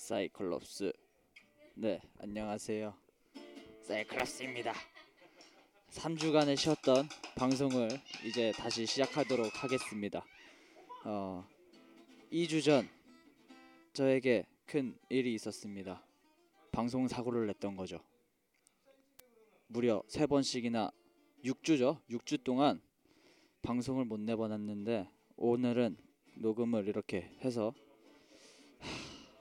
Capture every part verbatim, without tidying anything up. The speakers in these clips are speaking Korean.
사이클롭스. 네, 안녕하세요. 사이클롭스입니다. 삼 주간을 쉬었던 방송을 이제 다시 시작하도록 하겠습니다. 어, 이 주 전 저에게 큰 일이 있었습니다. 방송 사고를 냈던 거죠. 무려 세 번씩이나 육 주죠. 육 주 동안 방송을 못 내보냈는데 오늘은 녹음을 이렇게 해서 하,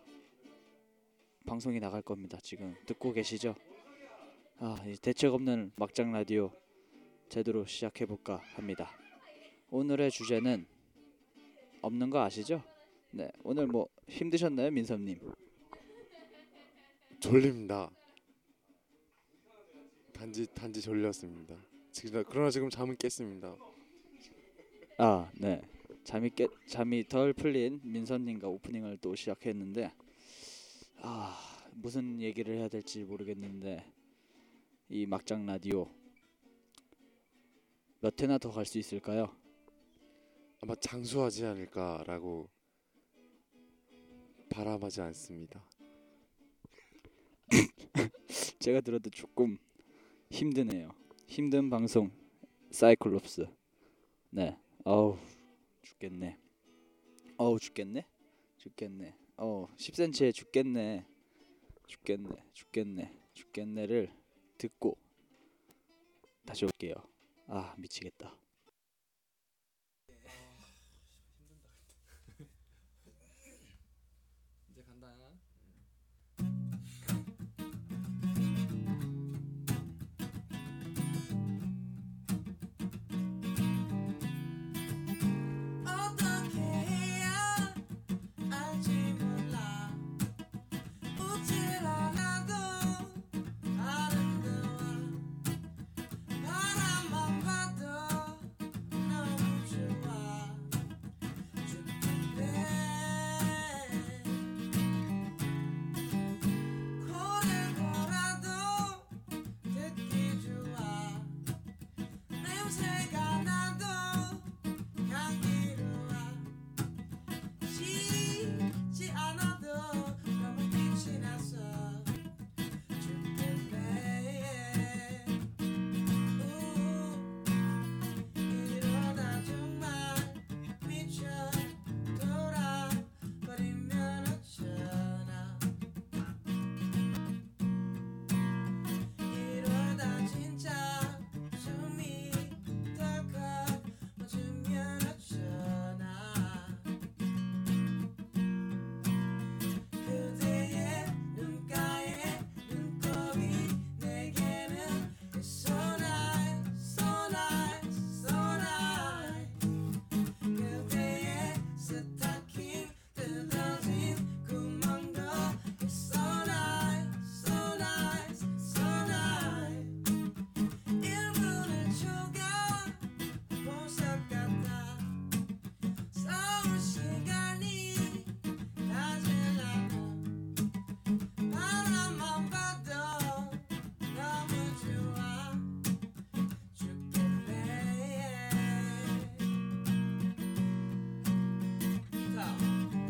방송이 나갈 겁니다. 지금 듣고 계시죠? 아, 대책 없는 막장 라디오 제대로 시작해볼까 합니다. 오늘의 주제는 없는 거 아시죠? 네, 오늘 뭐 힘드셨나요, 민섭님? 졸립니다. 단지 단지 졸렸습니다. 지금 그러나 지금 잠은 깼습니다. 아, 네. 잠이 깨 잠이 덜 풀린 민섭님과 오프닝을 또 시작했는데 아, 무슨 얘기를 해야 될지 모르겠는데 이 막장 라디오 몇 회나 더 갈 수 있을까요? 아마 장수하지 않을까라고 바람하지 않습니다. 제가 들어도 조금 힘드네요. 힘든 방송 사이클롭스. 네. 어우 죽겠네. 어우 죽겠네. 죽겠네. 어 십 센티미터에 죽겠네. 죽겠네. 죽겠네. 죽겠네를 듣고 다시 올게요. 아 미치겠다. 이제 간다. 어떻게 해야 알지 몰라 웃질 않아도 아름다워 바람만 봐도 너무 좋아 죽겠네 코를 골아도 듣기 좋아 냄새가 나도 향기로워 쉬지 않아도 너무 빛이 나서 죽겠네 우, 이러다 정말 미쳐 돌아버리면 어쩌나 이러다 진짜 숨이 덜컥 멎으면 어쩌나 그대의 눈가에 눈곱이 내게는 So nice, so nice, so nice 그대의 스타킹 뜯어진 구멍도 So nice, so nice, so nice 일 분의 초가 보석 같아 싸울 시간이 낮으려고 바람만 봐도 너무 좋아 죽겠네 자.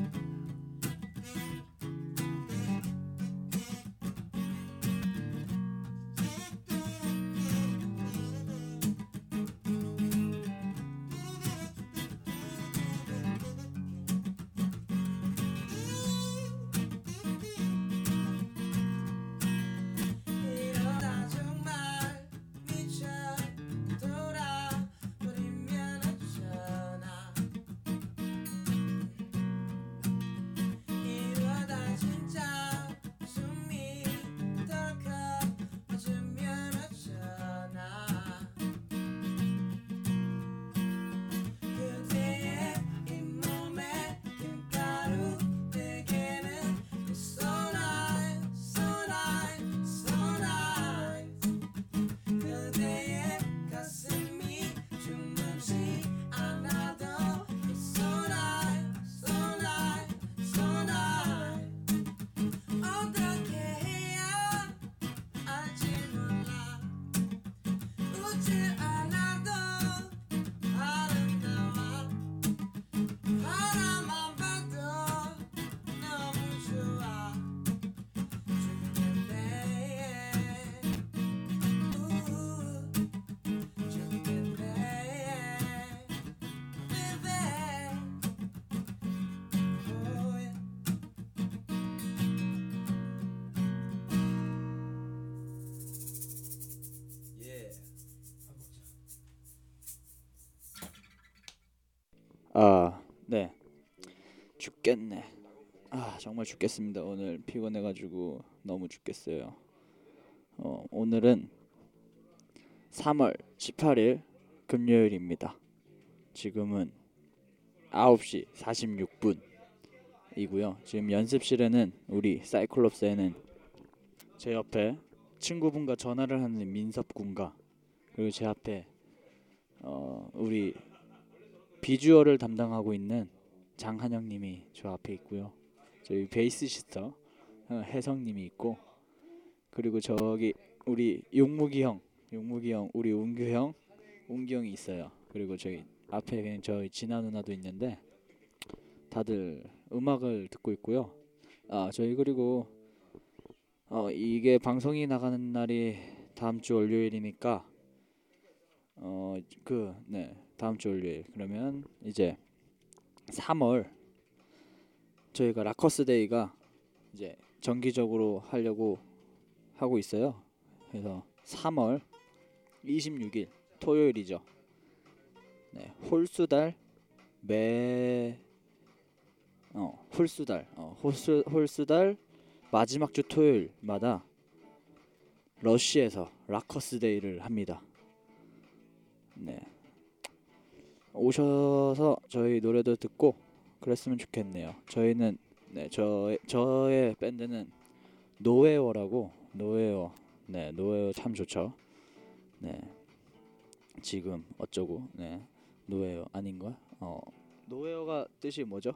이러다 정말 미쳐 돌아버리면 어쩌나 이러다 진짜 숨이 덜컥 멎으면 어쩌나 그대의 잇몸에 김가루 내게는 So nice, so nice, so nice 그대의 가슴이 죽는지 않아도 So nice, so nice, so nice 어떻게 해야 알지 몰라 웃질 않아도 아름다워 바람만 봐도 너무 좋아 아, 네. 죽겠네. 아, 정말 죽겠습니다. 오늘 피곤해가지고 너무 죽겠어요. 어, 오늘은 삼월 십팔일 금요일입니다. 지금은 아홉 시 사십육 분이고요. 지금 연습실에는 우리 사이클롭스에는 제 옆에 친구분과 전화를 하는 민섭군과 그리고 제 앞에 어, 우리 비주얼을 담당하고 있는 장한영님이 저 앞에 있고요. 저희 베이스시스터 혜성님이 있고 그리고 저기 우리 용무기 형, 용무기 형, 우리 운규 형, 운규 형이 있어요. 그리고 저기 앞에 그냥 저희 진아 누나도 있는데 다들 음악을 듣고 있고요. 아 저희 그리고 어 이게 방송이 나가는 날이 다음 주 월요일이니까 어 그 네 다음 주 월요일 그러면 이제 삼월 저희가 라커스데이가 이제 정기적으로 하려고 하고 있어요. 그래서 삼월 이십육일 토요일이죠. 네, 홀수달 매 어, 홀수달 어, 홀수 홀수달 마지막 주 토요일마다 러쉬에서 라커스데이를 합니다. 네. 오셔서 저희 노래도 듣고 그랬으면 좋겠네요. 저희는 네, 저 저의 밴드는 노웨어라고 노웨어. 네, 노웨어 참 좋죠. 네. 지금 어쩌고. 네. 노웨어 아닌가? 어. 노웨어가 뜻이 뭐죠?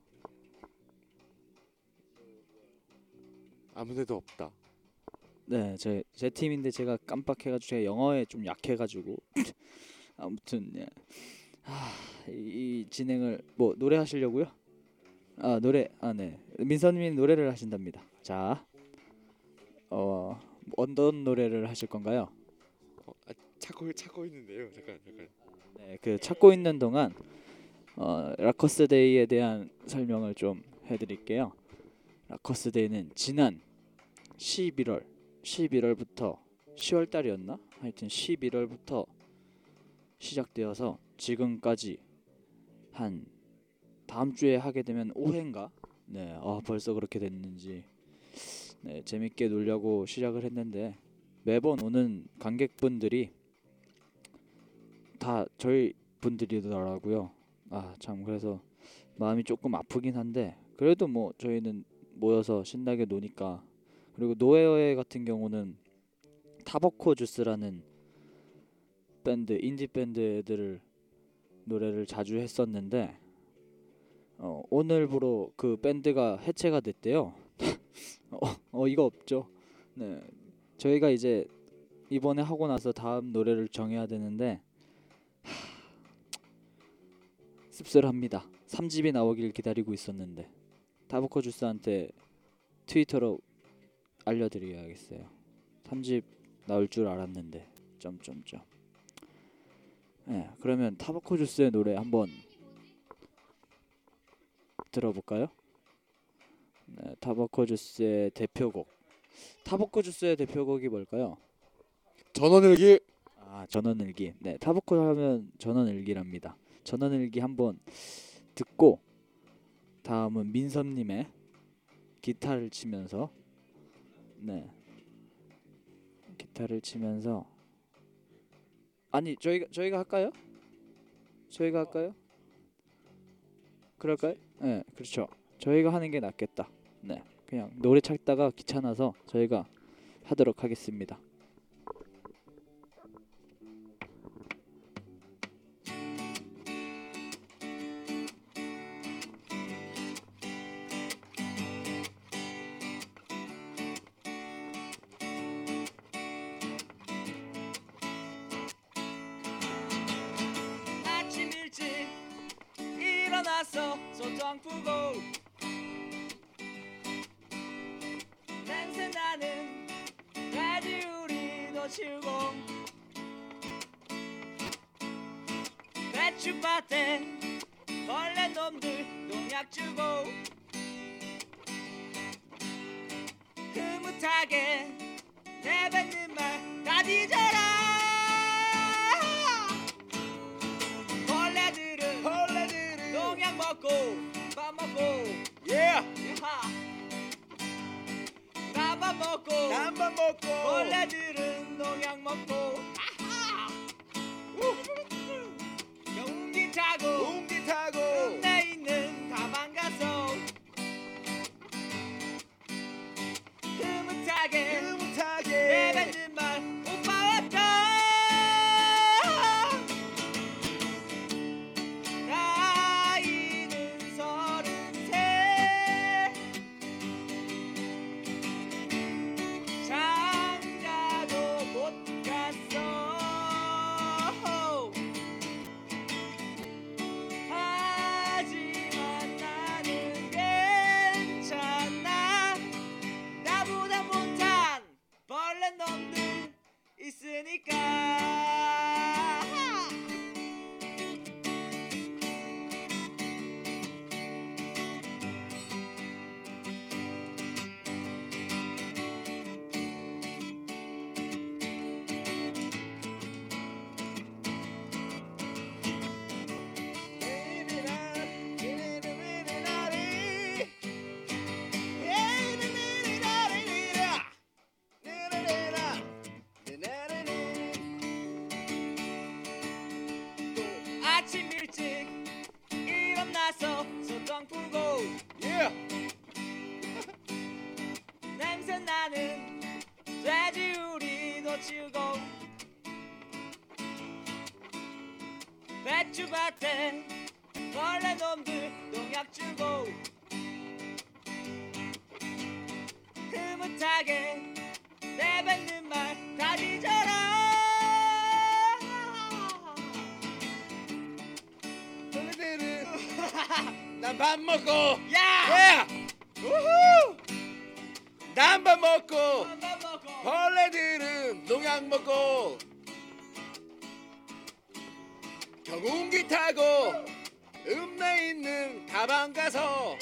아무데도 없다. 네, 제, 제 팀인데 제가 깜빡해가지고 제가 영어에 좀 약해가지고 아무튼 네. 하, 이, 이 진행을 뭐 노래 하시려고요? 아 노래 아 네 민서님이 노래를 하신답니다. 자, 어 어떤 노래를 하실 건가요? 어, 아, 찾고 찾고 있는데요. 잠깐 잠깐. 네, 그 찾고 있는 동안 어, 라커스데이에 대한 설명을 좀 해드릴게요. 라커스데이는 지난 십일월 십일월부터 시월 달이었나? 하여튼 십일월부터 시작되어서 지금까지 한 다음 주에 하게 되면 오 회인가? 네, 아 벌써 그렇게 됐는지 네 재밌게 놀려고 시작을 했는데 매번 오는 관객분들이 다 저희 분들이더라고요. 아 참 그래서 마음이 조금 아프긴 한데 그래도 뭐 저희는 모여서 신나게 노니까 그리고 노웨어의 같은 경우는 타버코 주스라는 밴드 인디 밴드 애들을 노래를 자주 했었는데 어, 오늘부로 그 밴드가 해체가 됐대요. 어, 어이가 없죠. 네, 저희가 이제 이번에 하고 나서 다음 노래를 정해야 되는데 하, 씁쓸합니다. 삼 집이 나오길 기다리고 있었는데 타버코 주스한테 트위터로 알려드려야겠어요. 삼 집 나올 줄 알았는데 점점점. 네, 그러면 타버코 주스의 노래 한번 들어볼까요? 네, 타버코 주스의 대표곡. 타버코 주스의 대표곡이 뭘까요? 전원일기. 아, 전원일기. 네, 타버코 하면 전원일기랍니다. 전원일기 한번 듣고 다음은 민섭님의 기타를 치면서 네 기타를 치면서 아니 저희가 저희가 할까요? 저희가 할까요? 그럴까요? 네, 그렇죠. 저희가 하는 게 낫겠다. 네, 그냥 노래 찾다가 귀찮아서 저희가 하도록 하겠습니다. 아침 일찍 일어나서 소통 푸고 냄새 나는 돼지우리도 치우고 배추밭에 벌레 놈들 농약 주고 흐뭇하게 내뱉는 말 다 뒤져라 벌레들은 벌레들은 먹고 벌레들은 농약 먹고 아하! 경운기 타고 공기 타고 내 있는 다방 가서 흐뭇하게 흐뭇하게 내뱉는 말 오빠 왔다 나이는 서른셋 장가도 못 갔어 하지만 나는 괜찮아 나보다 못한 벌레 놈들 있으니까 아침 일찍 일어나서 소똥 풀고 예 냄새 나는 돼지우리도 치우고 배추밭에 벌레 놈들 농약 주고 흐뭇하게 내뱉는 말 다 뒤져라 벌레들은 난 밥 먹고 야! 예 우후 난 밥 먹고 한번 먹고 벌레들은 농약 먹고 경운기 타고 읍내 있는 다방 가서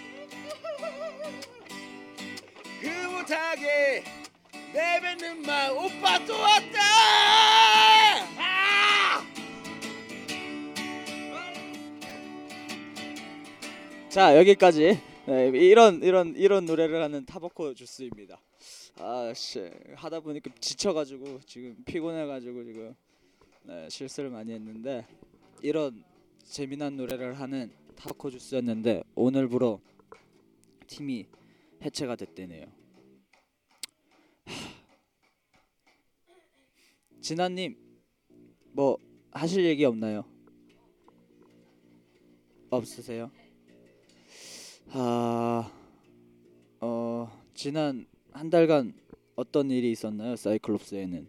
흐뭇하게 내뱉는 말 오빠 또 왔다 아! 자 여기까지 네, 이런 이런 이런 노래를 하는 타바코 주스입니다. 아씨 하다 보니까 지쳐가지고 지금 피곤해가지고 지금 네, 실수를 많이 했는데 이런 재미난 노래를 하는 타바코 주스였는데 오늘부로 팀이 해체가 됐대네요. 진아님 뭐 하실 얘기 없나요? 없으세요? 아, 어 지난 한 달간 어떤 일이 있었나요? 사이클롭스에는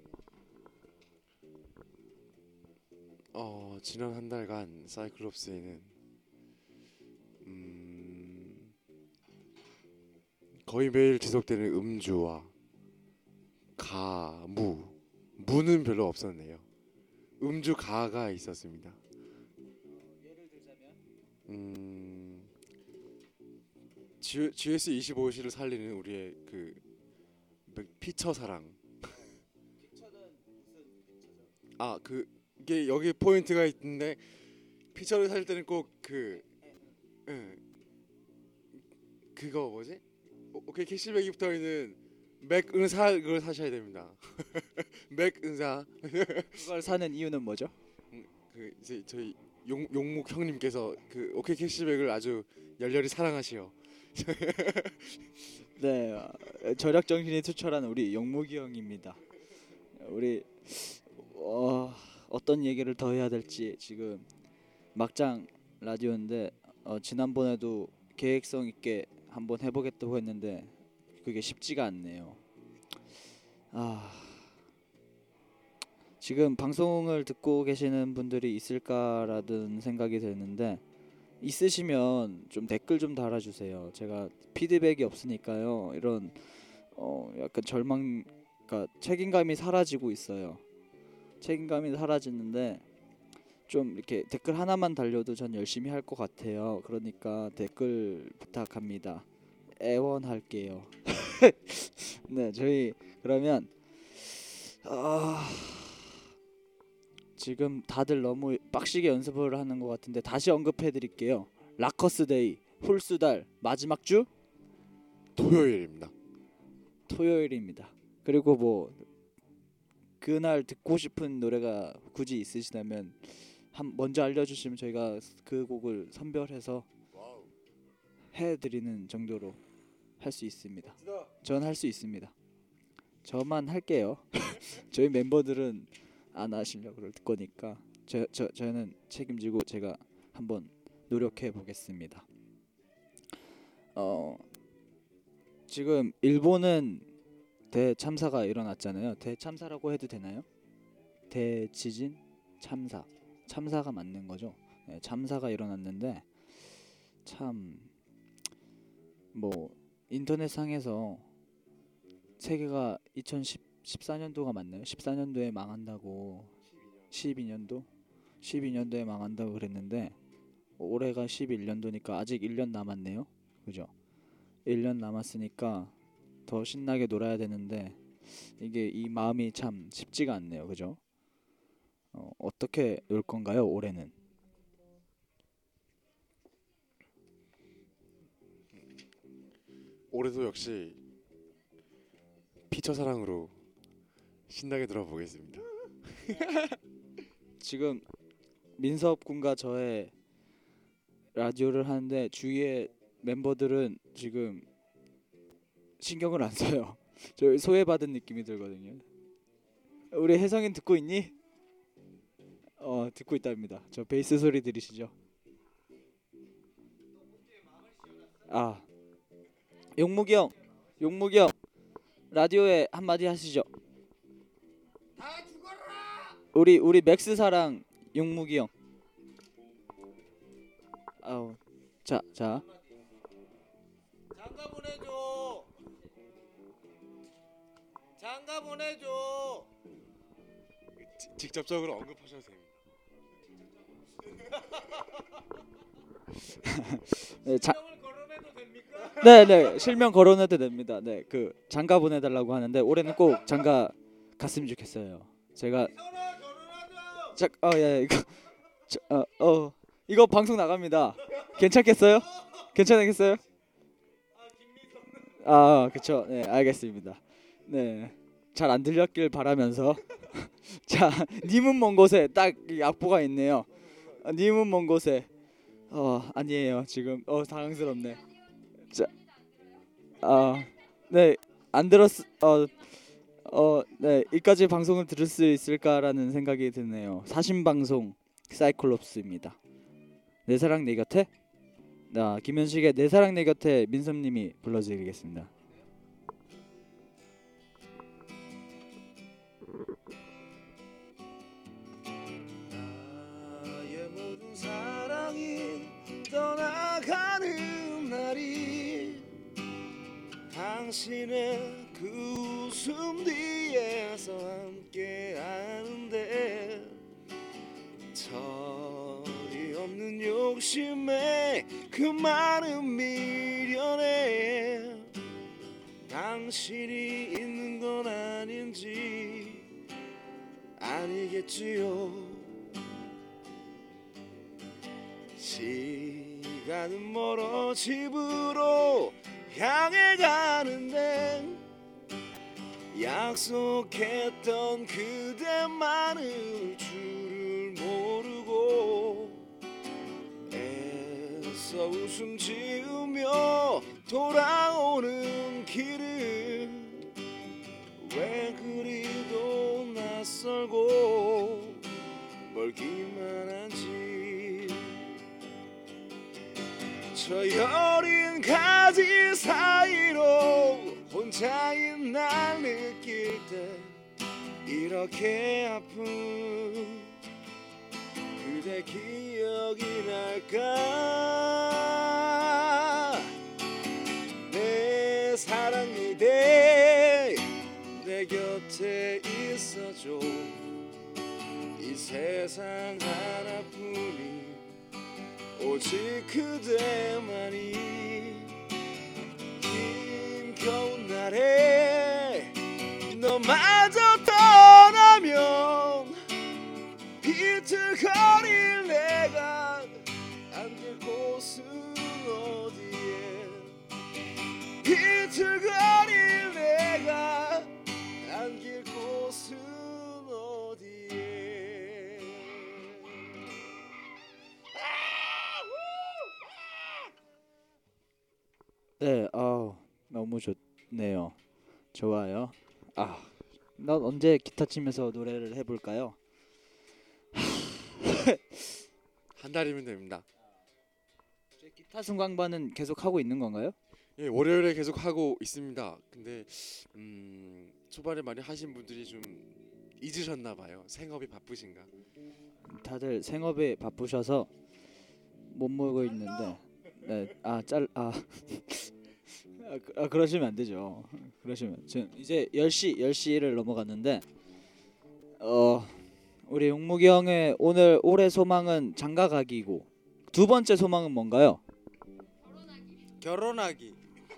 어 지난 한 달간 사이클롭스에는 음, 거의 매일 지속되는 음주와 가, 무 무는 별로 없었네요. 음주 가가 있었습니다. 예를 들자면 음, 지, 지에스 이십오시를 살리는 우리의 그 피처 사랑. 피처는 무슨 피처죠? 아, 그 이게 여기 포인트가 있는데 피처를 살 때는 꼭그 응, 그거 뭐지? 오- 오케이 캐시백이 붙어 있는 맥 은사 그걸 사셔야 됩니다. 맥 은사 그걸 사는 이유는 뭐죠? 그 이제 저희 용, 용목 형님께서 그 오케이 캐시백을 아주 열렬히 사랑하시어. 네, 어, 절약 정신이 투철한 우리 영목이 형입니다. 우리 어, 어떤 얘기를 더 해야 될지 지금 막장 라디오인데 어, 지난번에도 계획성 있게 한번 해보겠다고 했는데 그게 쉽지가 않네요. 아, 지금 방송을 듣고 계시는 분들이 있을까라는 생각이 드는데 있으시면 좀 댓글 좀 달아주세요. 제가 피드백이 없으니까요. 이런 어 약간 절망, 그러니까 책임감이 사라지고 있어요. 책임감이 사라지는데 좀 이렇게 댓글 하나만 달려도 전 열심히 할 것 같아요. 그러니까 댓글 부탁합니다. 애원할게요. 네, 저희 그러면 아, 지금 다들 너무 빡시게 연습을 하는 것 같은데 다시 언급해드릴게요. 라커스데이, 홀수달 마지막 주 토요일입니다. 토요일입니다. 그리고 뭐 그날 듣고 싶은 노래가 굳이 있으시다면 한 먼저 알려주시면 저희가 그 곡을 선별해서 와우. 해드리는 정도로 할 수 있습니다. 전 할 수 있습니다. 저만 할게요. 저희 멤버들은 안 하시려고 그럴 거니까 저, 저, 저는 책임지고 제가 한번 노력해 보겠습니다. 어, 지금 일본은 대참사가 일어났잖아요. 대참사라고 해도 되나요? 대지진 참사 참사가 맞는 거죠. 네, 참사가 일어났는데 참 뭐 인터넷상에서 세계가 이천십사 년도가 맞나요? 십사 년도에 망한다고 십이 년도 십이 년도에 망한다고 그랬는데 올해가 십일 년도니까 아직 일 년 남았네요. 그죠? 일 년 남았으니까 더 신나게 놀아야 되는데 이게 이 마음이 참 쉽지가 않네요. 그죠? 어, 어떻게 놀 건가요? 올해는? 올해도 역시 피처 사랑으로 신나게 놀아보겠습니다. 지금 민섭 군과 저의 라디오를 하는데 주위의 멤버들은 지금 신경을 안 써요. 저 소외받은 느낌이 들거든요. 우리 혜성인 듣고 있니? 어 듣고 있답니다. 저 베이스 소리 들으시죠? 아 용무기 형, 용무기 형 라디오에 한마디 하시죠. 다 죽어라. 우리 우리 맥스 사랑 용무기 형. 아우 자 자. 장가 보내줘. 장가 보내줘. 지, 직접적으로 언급하셔도 됩니다. 네, 자, 명을 거론해도 됩니까? 네, 네, 실명 거론해도 됩니다. 네, 그 장가 보내달라고 하는데 올해는 꼭 장가 갔으면 좋겠어요. 제가 이선아 결혼하자. 자, 어, 예, 이거, 저, 어, 어, 이거 방송 나갑니다. 괜찮겠어요? 괜찮겠어요? 아 김미선. 아, 그쵸. 네, 알겠습니다. 네, 잘 안 들렸길 바라면서 자, 님은 먼 곳에 딱 이 악보가 있네요. 아, 님은 먼 곳에 어 아니에요 지금 어 당황스럽네. 자, 아, 네, 안 들었 어. 어, 네, 이까지 방송을 들을 수 있을까라는 생각이 드네요. 사신 방송 사이클롭스입니다. 내 사랑 내 곁에. 나 김현식의 내 사랑 내 곁에 민섭님이 불러드리겠습니다. 나의 모든 사랑이 떠나가는 날이 당신의 그 웃음 뒤에서 함께 하는데 철이 없는 욕심에 그 많은 미련에 당신이 있는 건 아닌지 아니겠지요. 시간은 멀어 집으로 향해 가는데 약속했던 그대만을 줄을 모르고 애써 웃음 지으며 돌아오는 길은 왜 그리도 낯설고 멀기만 한지 저 여린 가지 사이로 혼자인 날 느낄 때 이렇게 아픈 그대 기억이 날까. 내 사랑 그대 내 곁에 있어줘. 이 세상 하나뿐인 오직 그대만이. 겨운 날에 너마저 떠나면 비틀거릴 내가 안길 곳은 어디에. 비틀거릴 내가 네, 아 너무 좋네요. 좋아요. 아, 난 언제 기타 치면서 노래를 해볼까요? 한 달이면 됩니다. 기타 승강반은 계속 하고 있는 건가요? 예, 월요일에 계속 하고 있습니다. 근데 음, 초반에 많이 하신 분들이 좀 잊으셨나 봐요. 생업이 바쁘신가? 다들 생업에 바쁘셔서 못 모이고 있는데, 네, 아, 짤, 아, 아, 그- 아, 그러시면 안 되죠. 그러시면 지금 이제 열 시 열 시를 넘어갔는데, 어, 우리 용무기 형의 오늘 올해 소망은 장가가기고 두 번째 소망은 뭔가요? 결혼하기.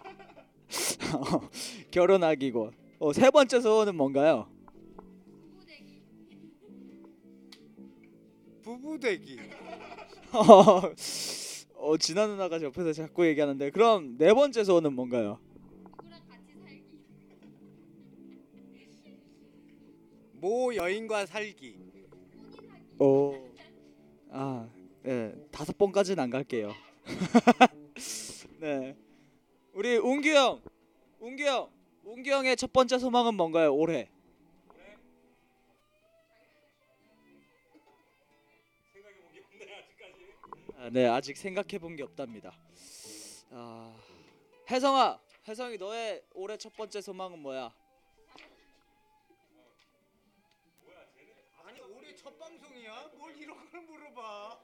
결혼하기고 어, 세 번째 소원은 뭔가요? 부부되기. 어, 진아 누나가 옆에서 자꾸 얘기하는데 그럼 네 번째 소원은 뭔가요? 모 여인과 살기. 오, 아, 네, 다섯 번까지는 안 갈게요. 네, 우리 운규 형, 운규 형, 운규 형의 첫 번째 소망은 뭔가요? 올해? 아, 네, 아직 생각해 본 게 없답니다. 아, 혜성아, 혜성이 너의 올해 첫 번째 소망은 뭐야? 아니 올해 첫 방송이야? 뭘 이런 걸 물어봐.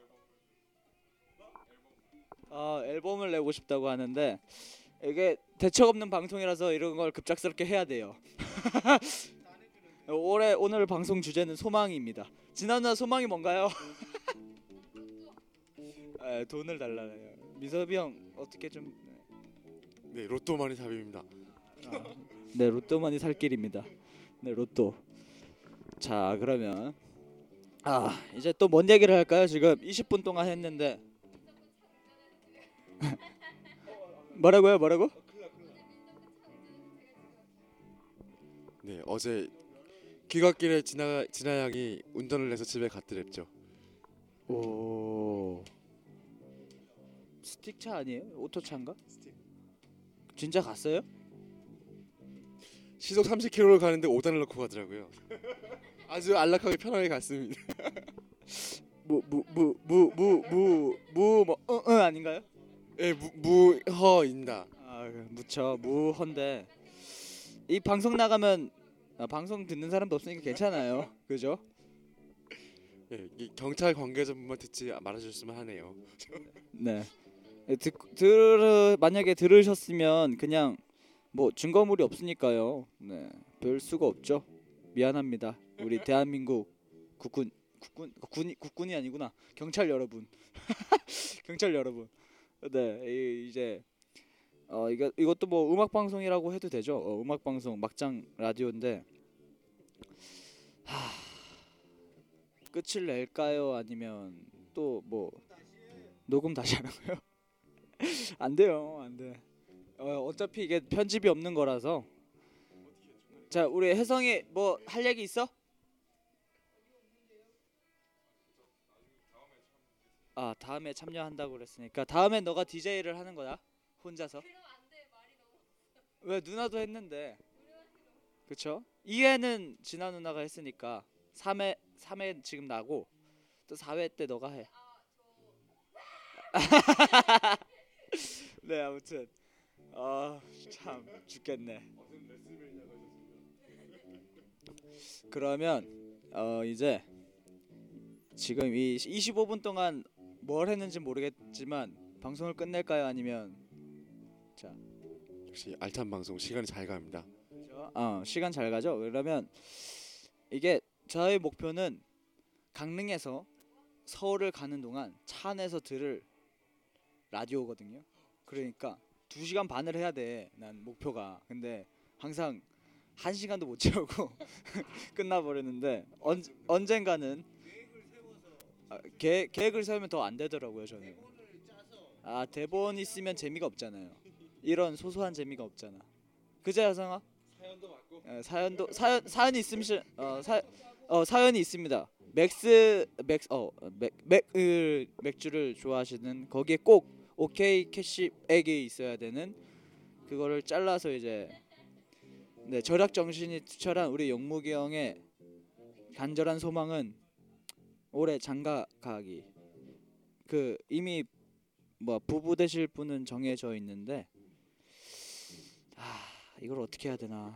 아, 앨범을 내고 싶다고 하는데 이게 대책 없는 방송이라서 이런 걸 급작스럽게 해야 돼요. 올해 오늘 방송 주제는 소망입니다. 진아 누나 소망이 뭔가요? 아, 돈을 달라요. 미섭이 형 어떻게 좀 네, 로또 많이 답입니다. 아, 네, 로또만이 살 길입니다. 네, 로또. 자, 그러면 아, 이제 또 뭔 얘기를 할까요? 지금 이십 분 동안 했는데 뭐라고요? 뭐라고? 네, 어제 귀갓길에 진아 진아 양이 운전을 해서 집에 갔더랬죠. 오, 스틱차 아니에요? 오토차인가? 진짜 갔어요? 시속 삼십 킬로미터를 가는데 오 단을 넣고 가더라고요. 아주 안락하게 편하게 갔습니다. 무무무무무무무뭐 응, 응 아닌가요? 예, 무, 무허입니다. 아, 무쳐 무헌데 이 방송 나가면 아, 방송 듣는 사람도 없으니까 괜찮아요. 그죠? 예, 이 경찰 관계자분만 듣지 말아주셨으면 하네요. 네. 듣 들 만약에 들으셨으면 그냥 뭐 증거물이 없으니까요. 네. 별 수가 없죠. 미안합니다. 우리 대한민국 국군 국군 군이 국군이 아니구나. 경찰 여러분. 경찰 여러분. 네. 이, 이제 어 이거 이것도 뭐 음악 방송이라고 해도 되죠. 어, 음악 방송 막장 라디오인데 하, 끝을 낼까요? 아니면 또 뭐 녹음 다시 하라고요? 안 돼요, 안 돼. 어, 어차피 이게 편집이 없는 거라서. 자, 우리 혜성이 뭐 할 얘기 있어? 아, 다음에 참여한다고 그랬으니까 다음에 너가 디제이를 하는 거야, 혼자서. 왜 누나도 했는데. 그쵸? 이 회는 진아 누나가 했으니까 삼 회 삼 회 지금 나고 또 사 회 때 너가 해. 네, 아무튼 아, 참 죽겠네. 그러면 어 이제 지금 이 이십오 분 동안 뭘 했는지 모르겠지만 방송을 끝낼까요? 아니면 자, 역시 알찬 방송 시간이 잘 갑니다. 그렇죠? 어, 시간 잘 가죠. 그러면 이게 저의 목표는 강릉에서 서울을 가는 동안 차 안에서 들을 라디오거든요. 그러니까 두 시간 반을 해야 돼. 난 목표가. 근데 항상 한 시간도 못 채우고 끝나버리는데 언, 언젠가는 아, 계획, 계획을 세우면 더 안 되더라고요. 저는. 아, 대본 있으면 재미가 없잖아요. 이런 소소한 재미가 없잖아. 그제 여성아? 사연도 맞고. 예, 사연도 사연 사연이 있으면 어, 사, 어 사연이 있습니다. 맥스 맥 어 맥 맥을 맥주를 좋아하시는 거기에 꼭 오케이 캐시백이 있어야 되는 그거를 잘라서 이제 네, 절약 정신이 투철한 우리 용무기 형의 간절한 소망은 올해 장가 가기. 그 이미 뭐 부부 되실 분은 정해져 있는데 아 이걸 어떻게 해야 되나.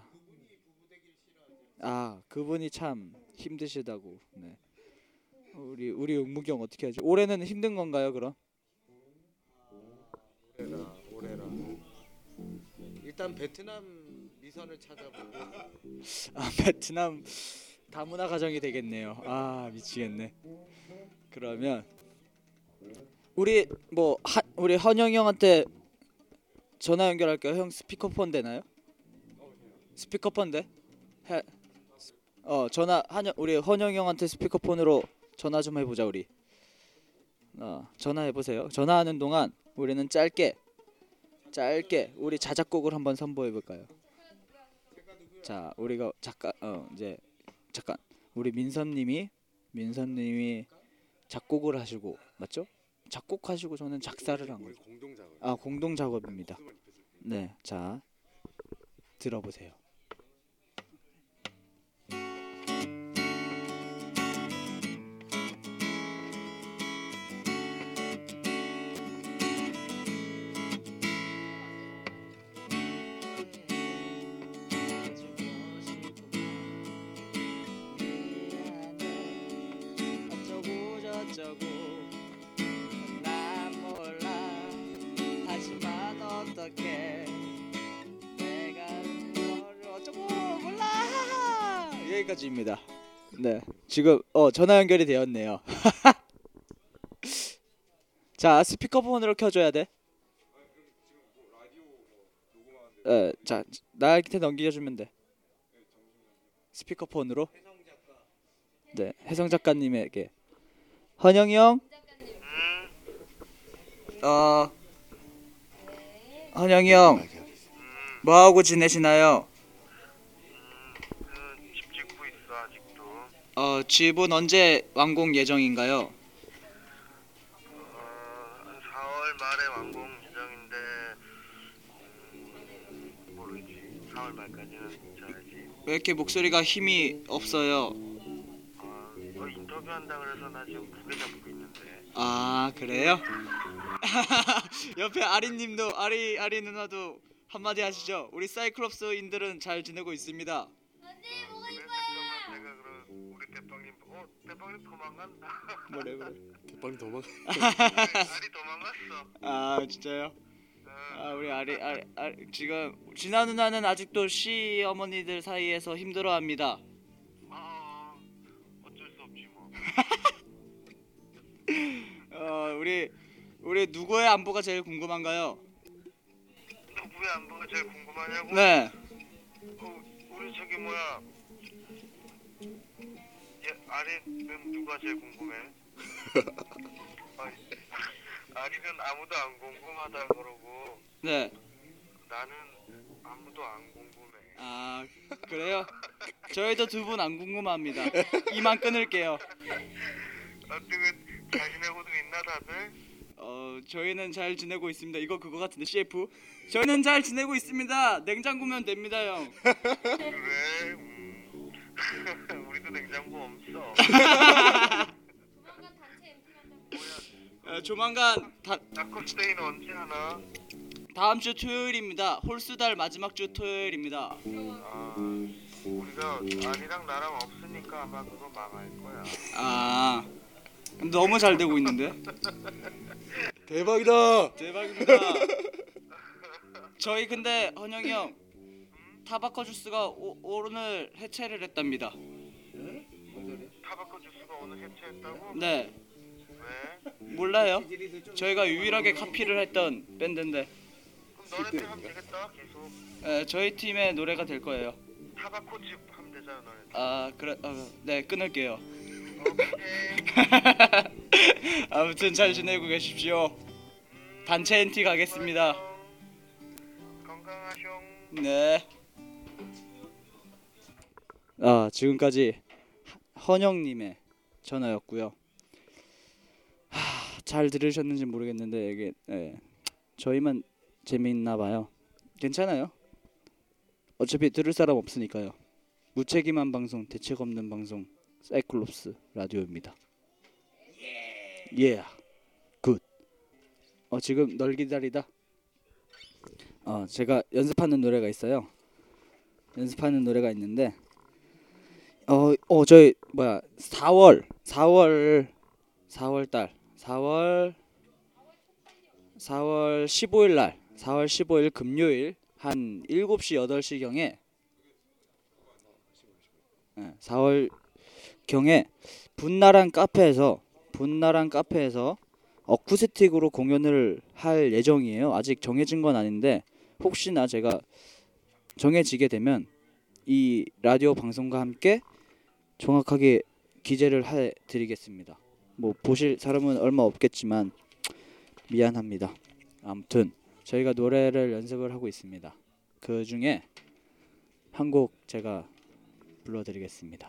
아 그분이 참 힘드시다고. 네. 우리 우리 용무기 형 어떻게 하죠? 올해는 힘든 건가요 그럼? 올해라 올해라. 일단 베트남 미선을 찾아보고 아 베트남 다문화 가정이 되겠네요. 아 미치겠네. 그러면 우리 뭐 하, 우리 헌영이 형한테 전화 연결할게요. 형 스피커폰 되나요? 스피커폰 돼? 해. 어 전화 한영 우리 헌영이 형한테 스피커폰으로 전화 좀 해보자 우리. 어 전화해 보세요. 전화하는 동안 우리는 짧게 짧게 우리 자작곡을 한번 선보여 볼까요? 자 우리가 잠깐 어 이제 잠깐 우리 민선님이 민선님이 작곡을 하시고 맞죠? 작곡하시고 저는 작사를 한 우리 거죠. 공동 작업. 아 공동 작업입니다. 네, 자 들어보세요. 어쩌고 저쩌고 난 몰라 하지만 어떡해 내가 너를 어쩌고 몰라 여기까지입니다. 네 지금 어 전화 연결이 되었네요. 자 스피커폰으로 켜줘야 돼. 에, 자 나한테 넘겨주면 돼. 스피커폰으로. 네 혜성 작가님에게 헌영이 형. 어 헌영이 형 뭐하고 지내시나요? 집 짓고 있어 아직도. 어 집은 언제 완공 예정인가요? 어, 한 사월 말에 완공 예정인데 음, 모르지. 사월 말까지는 잘지. 왜 이렇게 목소리가 힘이 없어요? 어, 너 인터뷰한다 그래서 나 지금 무게 잡고 있는데. 아 그래요? 옆에 아리님도 아리 아리 누나도 한마디 하시죠. 우리 사이클롭스인들은 잘 지내고 있습니다. 왜 잠깐만 내가 그럼 우리 대빵님 어 대빵님 도망간다. 뭐래 뭐래. 대빵 도망. 아리 도망갔어. 아 진짜요? 어, 아 우리 아리 아리, 아리 지금 진아 누나는 아직도 시어머니들 사이에서 힘들어합니다. 어, 어쩔 수 없지 뭐. 어 우리 우리 누구의 안보가 제일 궁금한가요? 누구의 안부가 제일 궁금하냐고? 네. 어, 우리 저기 뭐야? 얘 아리는 누가 제일 궁금해? 아니, 아리는 아무도 안 궁금하다 그러고 네. 나는 아무도 안 궁금해. 아 그래요? 저희도 두 분 안 궁금합니다. 이만 끊을게요. 어떻게 잘 지내고도 있나 다들? 어 저희는 잘 지내고 있습니다. 이거 그거 같은데 씨에프. 저희는 잘 지내고 있습니다. 냉장고면 됩니다 형. 그래? 음. 우리도 냉장고 없어. 어, 조만간 다, 나코스테이는 언제 하나? 다음 주 토요일입니다. 홀수달 마지막 주 토요일입니다. 아, 우리가 아리랑 나랑 없으니까 아마 그거 망할 거야. 아 너무 잘 되고 있는데? 대박이다. 대박입니다. 저희 근데 헌영이 형 타바커 주스가 오, 오늘 해체를 했답니다. 타바코 주스가 오늘 해체했다고? 네 왜? 몰라요. 저희가 유일하게 카피를 했던 밴드인데 그럼 너네들 하면 되겠다 계속. 에, 저희 팀의 노래가 될 거예요. 타바코 집 하면 되잖아 너네들. 아 그래 어, 네 끊을게요. 오케이. 아무튼 잘 지내고 계십시오. 단체 엔티 가겠습니다. 건강하숑. 네. 아 지금까지 헌영님의 전화였고요. 하, 잘 들으셨는지 모르겠는데 이게 네, 저희만 재미있나 봐요. 괜찮아요. 어차피 들을 사람 없으니까요. 무책임한 방송, 대책 없는 방송, 사이클롭스 라디오입니다. 예. 굿. 어 지금 널 기다리다. 어 제가 연습하는 노래가 있어요. 연습하는 노래가 있는데 어 어 저희 뭐야 사월 사월 사월 달 사월 사월 십오일 날 사월 십오일 금요일 한 일곱 시 여덟 시 경에 네, 사월 경에 분나란 카페에서 분나란 카페에서 어쿠스틱으로 공연을 할 예정이에요. 아직 정해진 건 아닌데 혹시나 제가 정해지게 되면 이 라디오 방송과 함께 정확하게 기재를 해 드리겠습니다. 뭐 보실 사람은 얼마 없겠지만 미안합니다. 아무튼 저희가 노래를 연습을 하고 있습니다. 그 중에 한 곡 제가 불러드리겠습니다.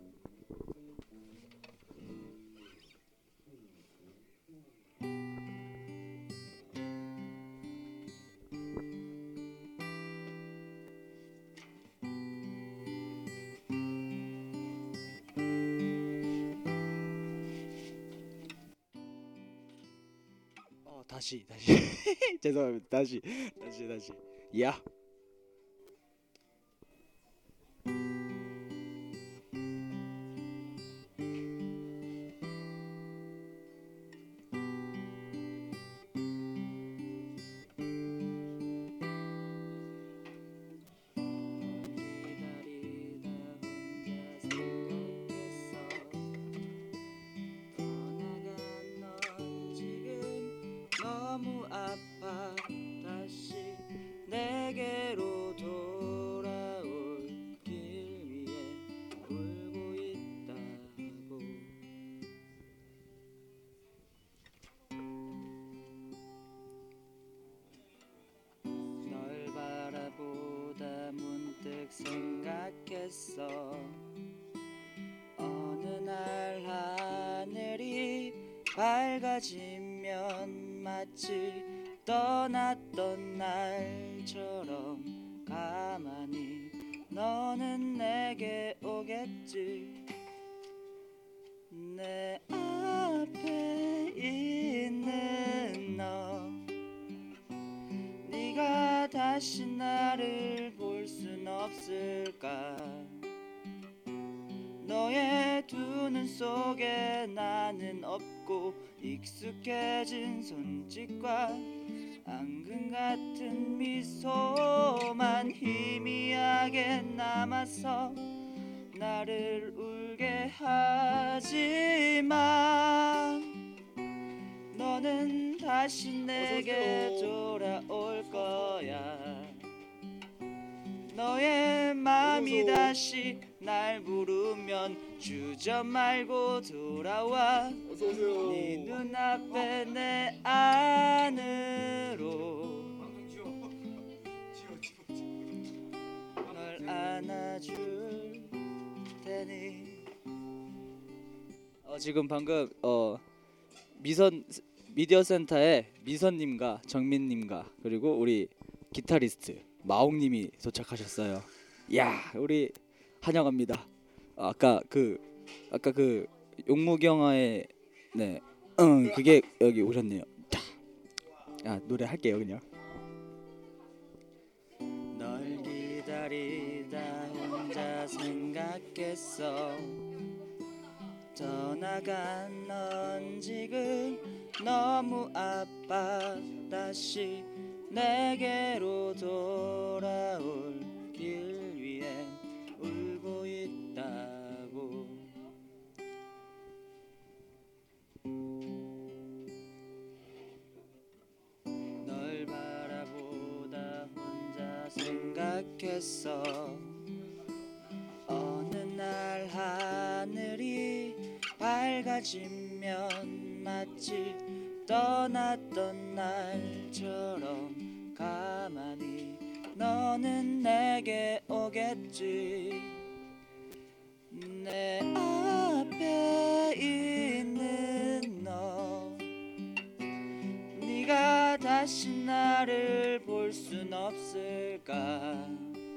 어 다시 다시 죄송합니다. 다시 다시 다시 야. 너무 아파 다시 내게로 돌아올 길 위에 울고 있다고. 널 바라보다 문득 생각했어. 어느 날 하늘이 밝아지면 마치 떠났던 날처럼 가만히 너는 내게 오겠지. 내 앞에 있는 너, 네가 다시 나를 볼 순 없을까. 너의 두 눈 속에 나는 없고 익숙해진 손짓과 앙금 같은 미소만 희미하게 남아서 나를 울게 하지만 너는 다시 내게 돌아올 거야. 너의 맘이 다시 날 부르면 주저 말고 돌아와. 네 눈앞에 내 안으로 널 안아줄 테니. 어 지금 방금 어 미선 미디어 센터에 미선님과 정민님과 그리고 우리 기타리스트 마옥님이 도착하셨어요. 야 우리 환영합니다. 어, 아까 그 아까 그 용무경화의 네, 응 그게 여기 오셨네요. 아 노래 할게요 그냥. 널 기다리다 혼자 생각했어. 떠나간 넌 지금 너무 아파 다시 내게로 돌아올 길 위에 울고 있다고. 널 바라보다 혼자 생각했어. 어느 날 하늘이 밝아지면 마치 떠났던 날처럼 가만히 너는 내게 오겠지. 내 앞에 있는 너, 네가 다시 다시 나를 볼 순 없을까.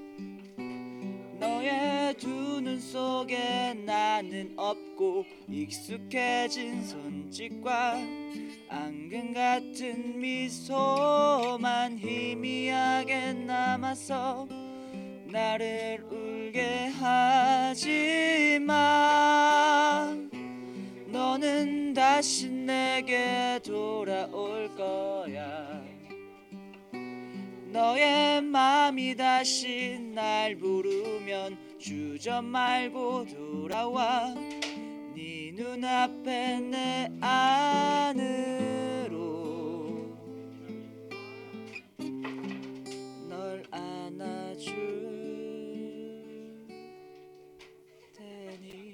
너의 두 눈 속에 나는 없고 익숙해진 손짓과 앙금 같은 미소만 희미하게 남아서 나를 울게 하지마. 너는 다시 내게 돌아올 거야. 너의 맘이 다시 날 부르면 주저 말고 돌아와. 네 눈앞에 내 안으로 널 안아줄 테니.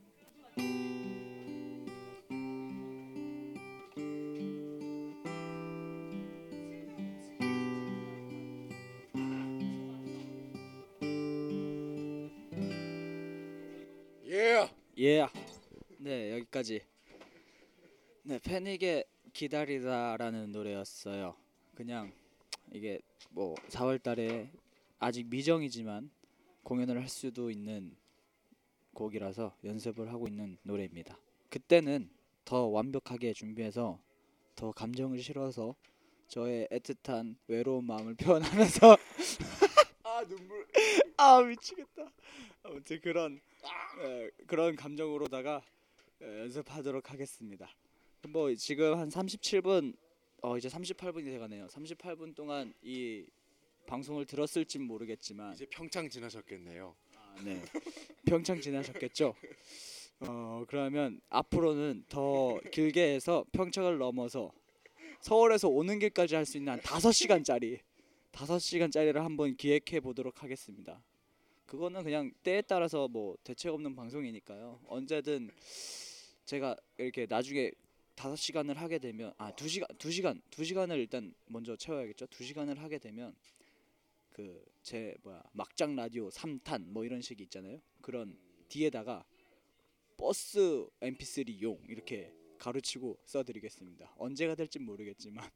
예. 예. 네, 여기까지. 네, 패닉의 기다리다라는 노래였어요. 그냥 이게 뭐 사월 달에 아직 미정이지만 공연을 할 수도 있는 곡이라서 연습을 하고 있는 노래입니다. 그때는 더 완벽하게 준비해서 더 감정을 실어서 저의 애틋한 외로운 마음을 표현하면서 아 눈물. 아 미치겠다. 아무튼 그런 에, 그런 감정으로다가 에, 연습하도록 하겠습니다. 뭐 지금 한 삼십칠 분, 어 이제 삼십팔 분이 돼가네요. 삼십팔 분 동안 이 방송을 들었을진 모르겠지만 이제 평창 지나셨겠네요. 아, 네 평창 지나셨겠죠. 어 그러면 앞으로는 더 길게 해서 평창을 넘어서 서울에서 오는 길까지 할 수 있는 한 다섯 시간짜리 다섯 시간짜리를 한번 기획해 보도록 하겠습니다. 그거는 그냥 때에 따라서 뭐 대책 없는 방송이니까요. 언제든 제가 이렇게 나중에 다섯 시간을 하게 되면 아 두 시간 두 시간 두 시간을 일단 먼저 채워야겠죠. 두 시간을 하게 되면 그 제 뭐야 막장 라디오 삼 탄 뭐 이런 식이 있잖아요. 그런 뒤에다가 버스 엠피쓰리용 이렇게 가르치고 써드리겠습니다. 언제가 될진 모르겠지만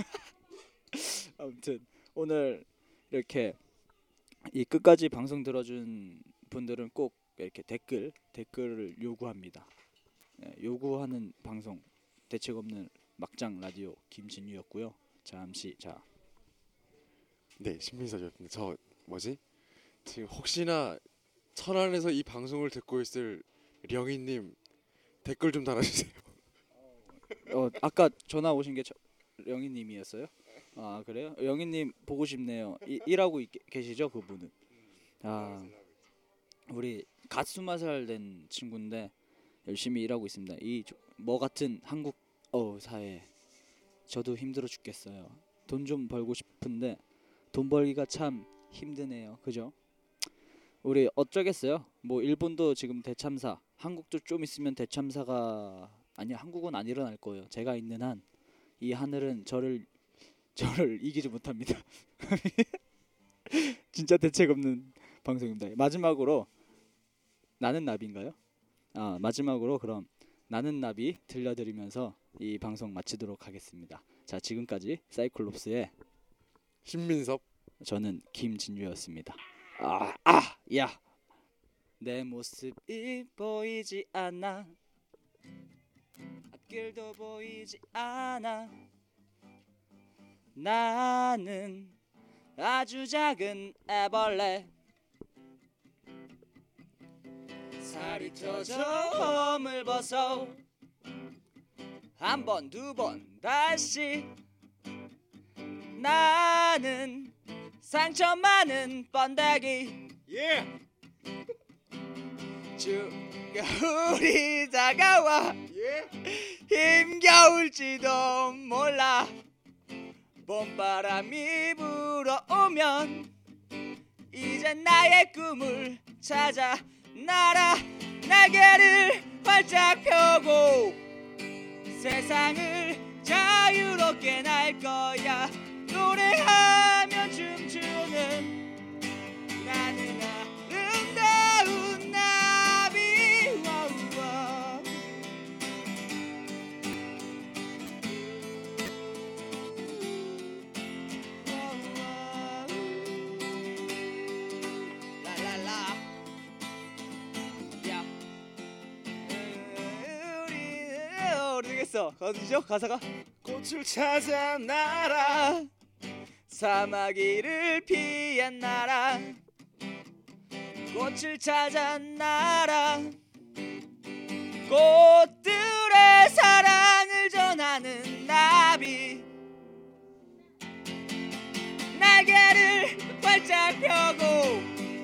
아무튼 오늘 이렇게 이 끝까지 방송 들어준 분들은 꼭 이렇게 댓글 댓글을 요구합니다. 네, 요구하는 방송 대책 없는 막장 라디오 김진유였고요. 잠시 자 네, 신민서였습니다. 저 뭐지? 지금 혹시나 천안에서 이 방송을 듣고 있을 령이님 댓글 좀 달아주세요. 어, 아까 전화 오신 게 영희님이었어요? 아 그래요? 영희님 보고 싶네요. 이, 일하고 있, 계시죠 그분은? 아 우리 갓 스무 살 된 친구인데 열심히 일하고 있습니다. 이 뭐 같은 한국 어 사회 저도 힘들어 죽겠어요. 돈 좀 벌고 싶은데 돈 벌기가 참 힘드네요. 그죠? 우리 어쩌겠어요? 뭐 일본도 지금 대참사, 한국도 좀 있으면 대참사가 아니야 한국은 안 일어날 거예요. 제가 있는 한 이 하늘은 저를 저를 이기지 못합니다. 진짜 대책 없는 방송입니다. 마지막으로 나는 나비인가요? 아 마지막으로 그럼 나는 나비 들려드리면서 이 방송 마치도록 하겠습니다. 자 지금까지 사이클롭스의 신민섭 저는 김진유였습니다. 아, 아, 야, 내 모습이 보이지 않아, 앞길도 보이지 않아. 나는 아주 작은 애벌레. 살이 터져 홈을 벗어 한 번 두 번 다시. 나는 상처 많은 번데기. 예. 추겨울이 다가와 예. 힘겨울지도 몰라. 봄바람이 불어오면 이제 나의 꿈을 찾아 날아 날개를 활짝 펴고 세상을 자유롭게 날 거야. 노래하며 춤추는 나는 아름다운 나비. 와우와. 모르겠어. 어디죠? 가사가 꽃을 찾아 날아 사마귀를 피한 나라 꽃을 찾아 날아 꽃들의 사랑을 전하는 나비 날개를 활짝 펴고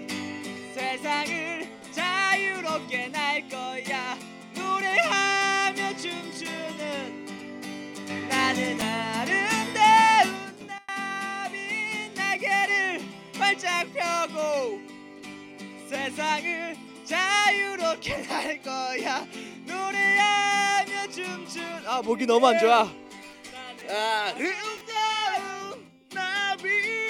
세상을 자유롭게 날 거야 노래하며 춤추는 나는 아름다운 나비 날개를 활짝 펴고 세상을 자유롭게 날 거야 노래하며 춤춘 아 목이 너무 안 좋아 아름다운 나비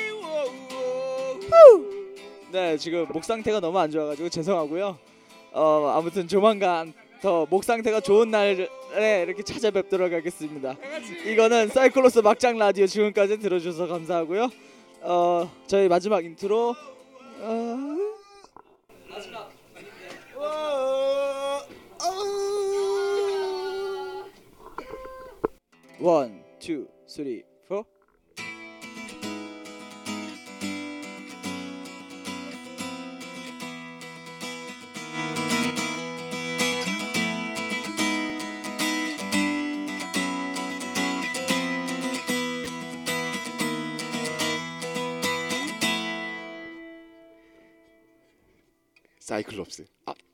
네 지금 목 상태가 너무 안 좋아가지고 죄송하고요 어 아무튼 조만간 더 목 상태가 좋은 날에 이렇게 찾아뵙도록 하겠습니다. 이거는 사이클로스 막장 라디오 지금까지 들어주셔서 감사하고요. 어 저희 마지막 인트로 어... 마지막 원, 투, 쓰리, 포. 사이클롭스. 아